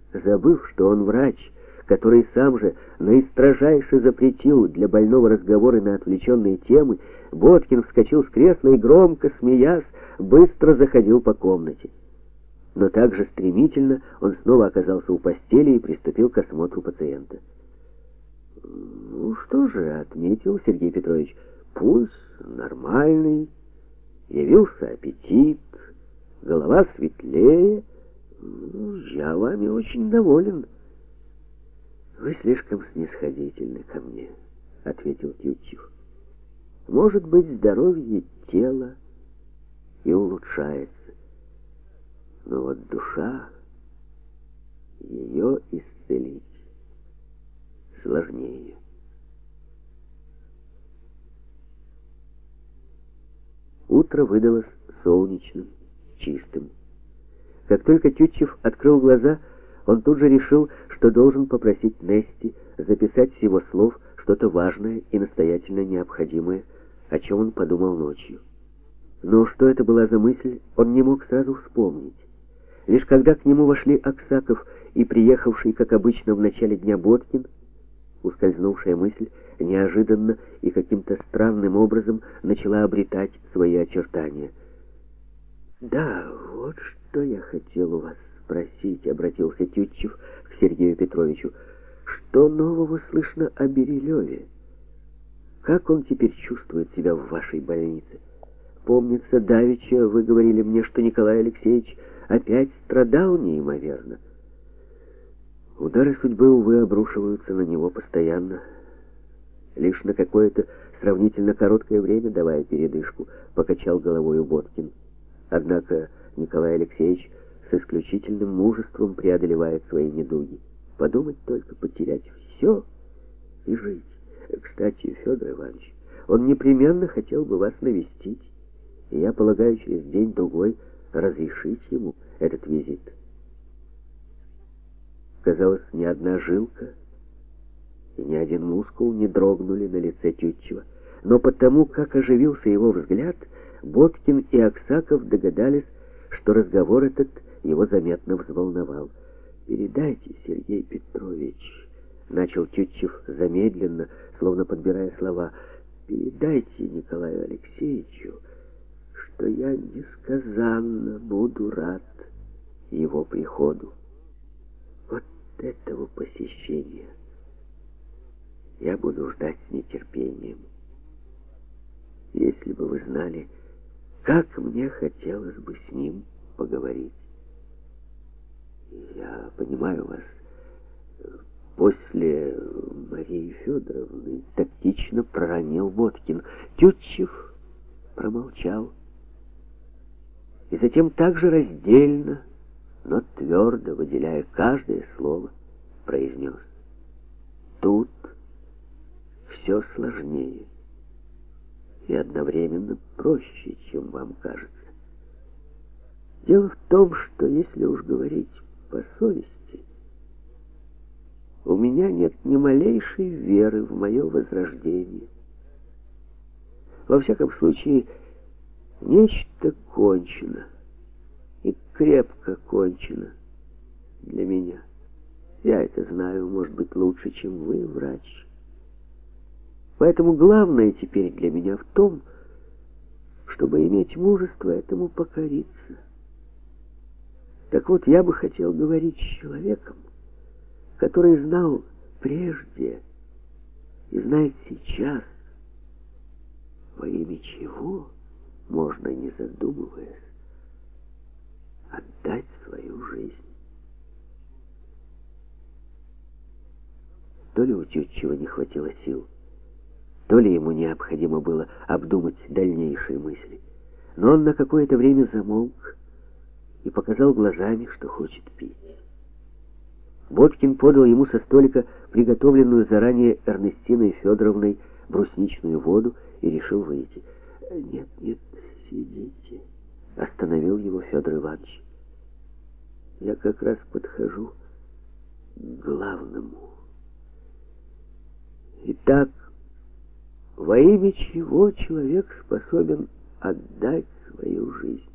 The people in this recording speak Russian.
Забыв, что он врач, который сам же наистрожайше запретил для больного разговоры на отвлеченные темы, Боткин вскочил с кресла и, громко смеясь, быстро заходил по комнате. Но также стремительно он снова оказался у постели и приступил к осмотру пациента. «Ну что же», — отметил Сергей Петрович, — «пульс нормальный, явился аппетит, голова светлее. Я вами очень доволен». «Вы слишком снисходительны ко мне», — ответил Тютчев. «Может быть, здоровье тела и улучшается, но вот душа, ее исцелить сложнее». Утро выдалось солнечным, чистым. Как только Тютчев открыл глаза, он тут же решил, что должен попросить Нести записать с его слов что-то важное и настоятельно необходимое, о чем он подумал ночью. Но что это была за мысль, он не мог сразу вспомнить. Лишь когда к нему вошли Аксаков и приехавший, как обычно, в начале дня Боткин, ускользнувшая мысль неожиданно и каким-то странным образом начала обретать свои очертания. «Да, вот что я хотел у вас спросить», — обратился Тютчев к Сергею Петровичу. «Что нового слышно о Берилеве? Как он теперь чувствует себя в вашей больнице? Помнится, давеча вы говорили мне, что Николай Алексеевич опять страдал неимоверно». «Удары судьбы, увы, обрушиваются на него постоянно, лишь на какое-то сравнительно короткое время давая передышку», — покачал головой Боткин. «Однако Николай Алексеевич с исключительным мужеством преодолевает свои недуги. Подумать только, потерять все и жить. Кстати, Федор Иванович, он непременно хотел бы вас навестить, и я полагаю, через день-другой разрешить ему этот визит». Казалось, ни одна жилка и ни один мускул не дрогнули на лице Тютчева, но потому, как оживился его взгляд, Боткин и Аксаков догадались, что разговор этот его заметно взволновал. «Передайте, Сергей Петрович», — начал Тютчев замедленно, словно подбирая слова, «передайте Николаю Алексеевичу, что я несказанно буду рад его приходу. Вот этого посещения я буду ждать с нетерпением. Если бы вы знали, как мне хотелось бы с ним поговорить». «Я понимаю вас. После Марии Федоровны», — тактично проронил Боткин. Тютчев промолчал. И затем также раздельно, но твердо, выделяя каждое слово, произнес: «Тут все сложнее и одновременно проще, чем вам кажется. Дело в том, что, если уж говорить по совести, у меня нет ни малейшей веры в мое возрождение. Во всяком случае, нечто кончено, и крепко кончено для меня. Я это знаю, может быть, лучше, чем вы, врач. Поэтому главное теперь для меня в том, чтобы иметь мужество этому покориться. Так вот, я бы хотел говорить с человеком, который знал прежде и знает сейчас, во имя чего можно, не задумываясь, отдать свою жизнь». То ли у Тютчева не хватило сил, то ли ему необходимо было обдумать дальнейшие мысли, но он на какое-то время замолк и показал глазами, что хочет пить. Боткин подал ему со столика приготовленную заранее Эрнестиной Федоровной брусничную воду и решил выйти. «Нет, нет, сидите», — остановил его Федор Иванович. «Я как раз подхожу к главному. Итак, во имя чего человек способен отдать свою жизнь?